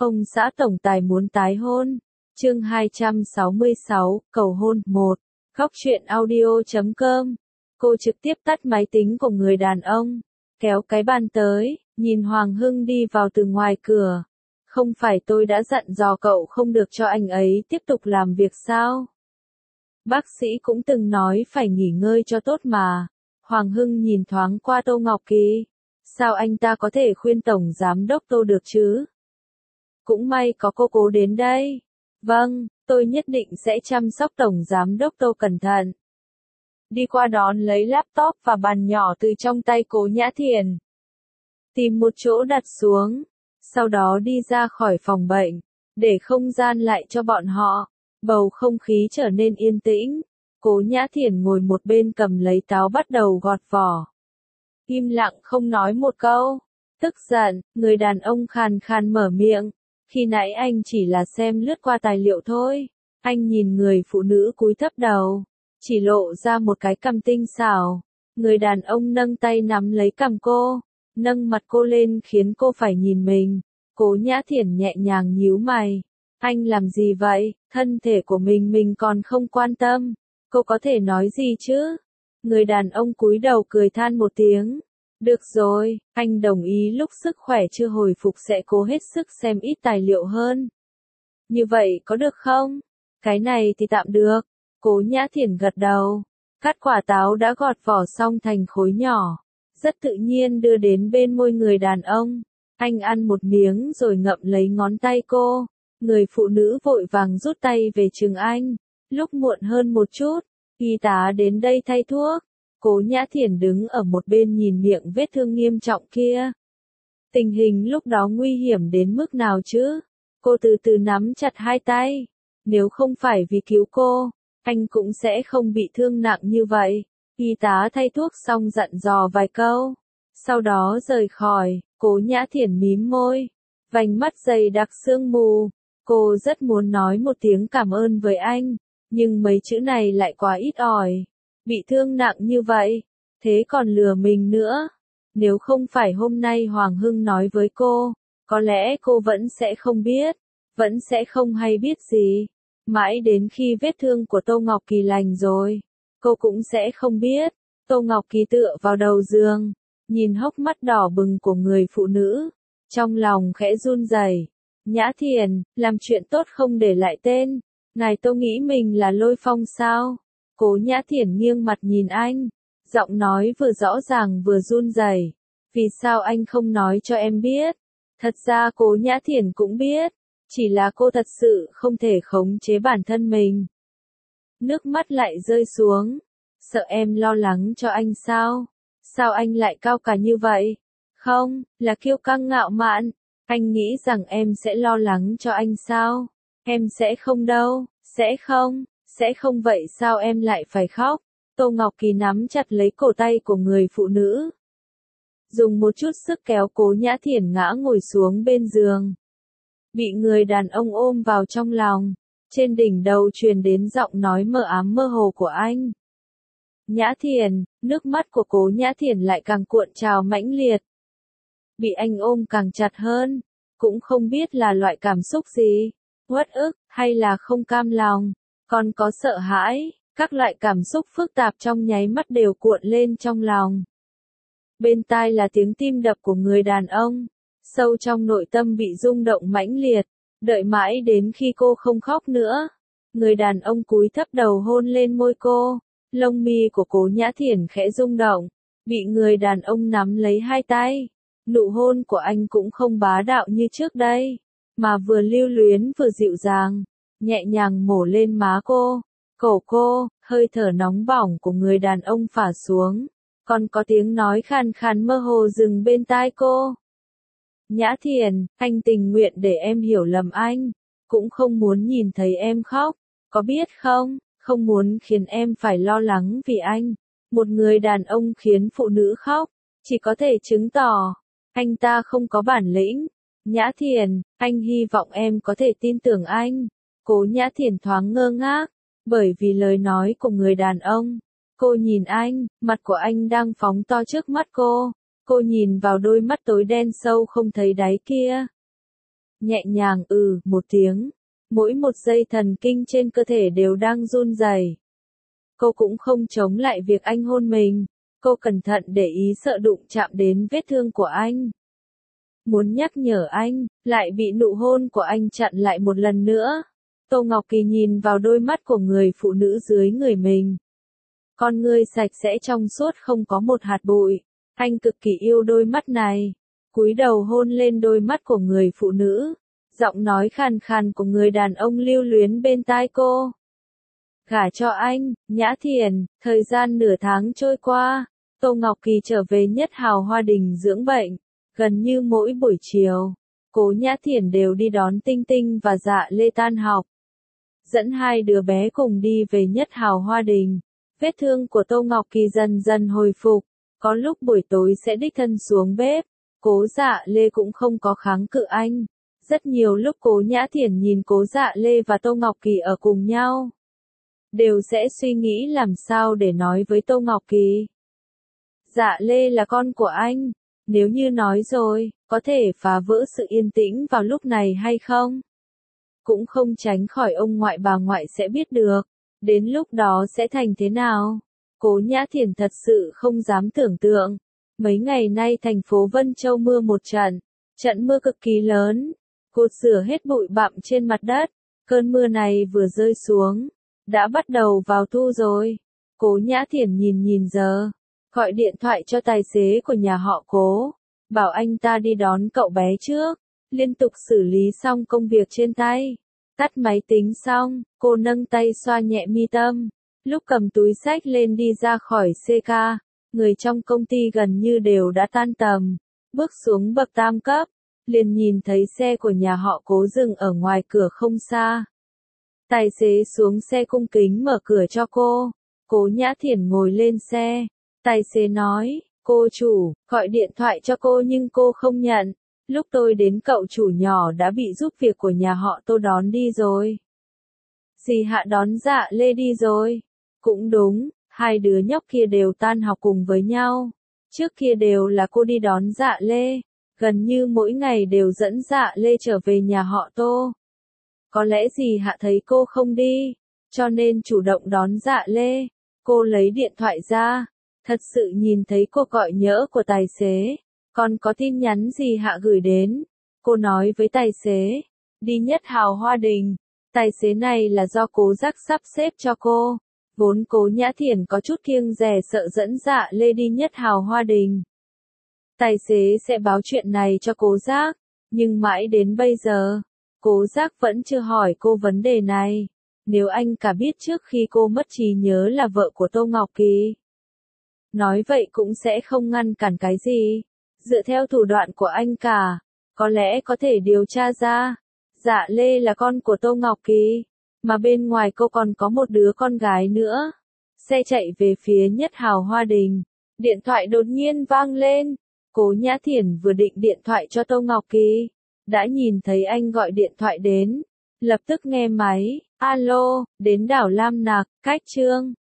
Ông xã tổng tài muốn tái hôn. Chương 266, cầu hôn 1. Góc truyện audio.com. Cô trực tiếp tắt máy tính của người đàn ông, kéo cái bàn tới, nhìn Hoàng Hưng đi vào từ ngoài cửa. Không phải tôi đã dặn dò cậu không được cho anh ấy tiếp tục làm việc sao? Bác sĩ cũng từng nói phải nghỉ ngơi cho tốt mà. Hoàng Hưng nhìn thoáng qua Tô Ngọc Kỳ. Sao anh ta có thể khuyên Tổng Giám đốc Tô được chứ? Cũng may có cô Cố đến đây. Vâng, tôi nhất định sẽ chăm sóc Tổng Giám đốc Tô cẩn thận. Đi qua đón lấy laptop và bàn nhỏ từ trong tay Cố Nhã Thiền. Tìm một chỗ đặt xuống. Sau đó đi ra khỏi phòng bệnh, để không gian lại cho bọn họ. Bầu không khí trở nên yên tĩnh. Cố Nhã Thiền ngồi một bên cầm lấy táo bắt đầu gọt vỏ. Im lặng không nói một câu. Tức giận, người đàn ông khàn khàn mở miệng. Khi nãy anh chỉ là xem lướt qua tài liệu thôi. Anh nhìn người phụ nữ cúi thấp đầu, chỉ lộ ra một cái cằm tinh xảo. Người đàn ông nâng tay nắm lấy cằm cô, nâng mặt cô lên khiến cô phải nhìn mình. Cố Nhã Thiển nhẹ nhàng nhíu mày. Anh làm gì vậy? Thân thể của mình còn không quan tâm. Cô có thể nói gì chứ? Người đàn ông cúi đầu cười than một tiếng. Được rồi, anh đồng ý lúc sức khỏe chưa hồi phục sẽ cố hết sức xem ít tài liệu hơn. Như vậy có được không? Cái này thì tạm được. Cố Nhã Thiển gật đầu. Cắt quả táo đã gọt vỏ xong thành khối nhỏ. Rất tự nhiên đưa đến bên môi người đàn ông. Anh ăn một miếng rồi ngậm lấy ngón tay cô. Người phụ nữ vội vàng rút tay về chừng anh. Lúc muộn hơn một chút, y tá đến đây thay thuốc. Cố Nhã Thiển đứng ở một bên nhìn miệng vết thương nghiêm trọng kia. Tình hình lúc đó nguy hiểm đến mức nào chứ? Cô từ từ nắm chặt hai tay. Nếu không phải vì cứu cô, anh cũng sẽ không bị thương nặng như vậy. Y tá thay thuốc xong dặn dò vài câu. Sau đó rời khỏi, Cố Nhã Thiển mím môi. Vành mắt dày đặc sương mù. Cô rất muốn nói một tiếng cảm ơn với anh, nhưng mấy chữ này lại quá ít ỏi. Bị thương nặng như vậy, thế còn lừa mình nữa. Nếu không phải hôm nay Hoàng Hưng nói với cô, có lẽ cô vẫn sẽ không biết, vẫn sẽ không hay biết gì. Mãi đến khi vết thương của Tô Ngọc Kỳ lành rồi, cô cũng sẽ không biết. Tô Ngọc Kỳ tựa vào đầu giường, nhìn hốc mắt đỏ bừng của người phụ nữ, trong lòng khẽ run rẩy. Nhã Thiền, làm chuyện tốt không để lại tên. Ngài Tô nghĩ mình là Lôi Phong sao? Cố Nhã Thiển nghiêng mặt nhìn anh, giọng nói vừa rõ ràng vừa run rẩy. Vì sao anh không nói cho em biết? Thật ra Cố Nhã Thiển cũng biết, chỉ là cô thật sự không thể khống chế bản thân mình. Nước mắt lại rơi xuống. Sợ em lo lắng cho anh sao? Sao anh lại cao cả như vậy? Không, là kiêu căng ngạo mạn. Anh nghĩ rằng em sẽ lo lắng cho anh sao? Em sẽ không đâu, sẽ không vậy sao em lại phải khóc? Tô Ngọc Kỳ nắm chặt lấy cổ tay của người phụ nữ. Dùng một chút sức kéo Cố Nhã Thiển ngã ngồi xuống bên giường. Bị người đàn ông ôm vào trong lòng. Trên đỉnh đầu truyền đến giọng nói mờ ám mơ hồ của anh. Nhã Thiển, nước mắt của Cố Nhã Thiển lại càng cuộn trào mãnh liệt. Bị anh ôm càng chặt hơn, cũng không biết là loại cảm xúc gì, uất ức, hay là không cam lòng, còn có sợ hãi, các loại cảm xúc phức tạp trong nháy mắt đều cuộn lên trong lòng. Bên tai là tiếng tim đập của người đàn ông, sâu trong nội tâm bị rung động mãnh liệt, đợi mãi đến khi cô không khóc nữa. Người đàn ông cúi thấp đầu hôn lên môi cô, lông mi của Cố Nhã Thiển khẽ rung động, bị người đàn ông nắm lấy hai tay. Nụ hôn của anh cũng không bá đạo như trước đây, mà vừa lưu luyến vừa dịu dàng, nhẹ nhàng mổ lên má cô, cổ cô, hơi thở nóng bỏng của người đàn ông phả xuống, còn có tiếng nói khàn khàn mơ hồ dừng bên tai cô. Nhã Thiền, anh tình nguyện để em hiểu lầm anh, cũng không muốn nhìn thấy em khóc, có biết không, không muốn khiến em phải lo lắng vì anh. Một người đàn ông khiến phụ nữ khóc, chỉ có thể chứng tỏ anh ta không có bản lĩnh. Nhã Thiền, anh hy vọng em có thể tin tưởng anh. Cố Nhã Thiền thoáng ngơ ngác, bởi vì lời nói của người đàn ông. Cô nhìn anh, mặt của anh đang phóng to trước mắt cô. Cô nhìn vào đôi mắt tối đen sâu không thấy đáy kia. nhẹ nhàng một tiếng. Mỗi một dây thần kinh trên cơ thể đều đang run rẩy. Cô cũng không chống lại việc anh hôn mình. Cô cẩn thận để ý sợ đụng chạm đến vết thương của anh. Muốn nhắc nhở anh, lại bị nụ hôn của anh chặn lại một lần nữa. Tô Ngọc Kỳ nhìn vào đôi mắt của người phụ nữ dưới người mình. Con ngươi sạch sẽ trong suốt không có một hạt bụi. Anh cực kỳ yêu đôi mắt này. Cúi đầu hôn lên đôi mắt của người phụ nữ. Giọng nói khàn khàn của người đàn ông lưu luyến bên tai cô. Gả cho anh, Nhã Thiền. Thời gian nửa tháng trôi qua, Tô Ngọc Kỳ trở về Nhất Hào Hoa Đình dưỡng bệnh. Gần như mỗi buổi chiều, Cố Nhã Thiền đều đi đón Tinh Tinh và Dạ Lê tan học. Dẫn hai đứa bé cùng đi về Nhất Hào Hoa Đình. Vết thương của Tô Ngọc Kỳ dần dần hồi phục. Có lúc buổi tối sẽ đích thân xuống bếp. Cố Dạ Lê cũng không có kháng cự anh. Rất nhiều lúc Cố Nhã Thiền nhìn Cố Dạ Lê và Tô Ngọc Kỳ ở cùng nhau, đều sẽ suy nghĩ làm sao để nói với Tô Ngọc Kỳ. Dạ Lê là con của anh. Nếu như nói rồi, có thể phá vỡ sự yên tĩnh vào lúc này hay không? Cũng không tránh khỏi ông ngoại bà ngoại sẽ biết được. Đến lúc đó sẽ thành thế nào? Cố Nhã Thiền thật sự không dám tưởng tượng. Mấy ngày nay thành phố Vân Châu mưa một trận. Trận mưa cực kỳ lớn. Cột rửa hết bụi bặm trên mặt đất. Cơn mưa này vừa rơi xuống, đã bắt đầu vào thu rồi. Cố Nhã Thiền nhìn giờ. Gọi điện thoại cho tài xế của nhà họ Cố. Bảo anh ta đi đón cậu bé trước. Liên tục xử lý xong công việc trên tay. Tắt máy tính xong, cô nâng tay xoa nhẹ mi tâm. Lúc cầm túi xách lên đi ra khỏi CK, người trong công ty gần như đều đã tan tầm. Bước xuống bậc tam cấp, liền nhìn thấy xe của nhà họ Cố dừng ở ngoài cửa không xa. Tài xế xuống xe cung kính mở cửa cho cô. Cố Nhã Thiền ngồi lên xe. Tài xế nói, cô chủ, gọi điện thoại cho cô nhưng cô không nhận. Lúc tôi đến cậu chủ nhỏ đã bị giúp việc của nhà họ Tô đón đi rồi. Dì Hạ đón Dạ Lê đi rồi. Cũng đúng, hai đứa nhóc kia đều tan học cùng với nhau. Trước kia đều là cô đi đón Dạ Lê. Gần như mỗi ngày đều dẫn Dạ Lê trở về nhà họ Tô. Có lẽ dì Hạ thấy cô không đi, cho nên chủ động đón Dạ Lê. Cô lấy điện thoại ra. Thật sự nhìn thấy cuộc gọi nhỡ của tài xế. Còn có tin nhắn dì Hạ gửi đến. Cô nói với tài xế, đi Nhất Hào Hoa Đình. Tài xế này là do Cố Giác sắp xếp cho cô. Vốn Cố Nhã Thiền có chút kiêng dè sợ dẫn Dạ Lê đi Nhất Hào Hoa Đình. Tài xế sẽ báo chuyện này cho Cố Giác. Nhưng mãi đến bây giờ, Cố Giác vẫn chưa hỏi cô vấn đề này. Nếu anh cả biết trước khi cô mất trí nhớ là vợ của Tô Ngọc Kỳ, nói vậy cũng sẽ không ngăn cản cái gì. Dựa theo thủ đoạn của anh cả, có lẽ có thể điều tra ra. Dạ Lê là con của Tô Ngọc Kỳ, mà bên ngoài cô còn có một đứa con gái nữa. Xe chạy về phía Nhất Hào Hoa Đình. Điện thoại đột nhiên vang lên. Cố Nhã Thiền vừa định điện thoại cho Tô Ngọc Kỳ, đã nhìn thấy anh gọi điện thoại đến. Lập tức nghe máy. Alo, đến đảo Lam Nạc, cách Trương.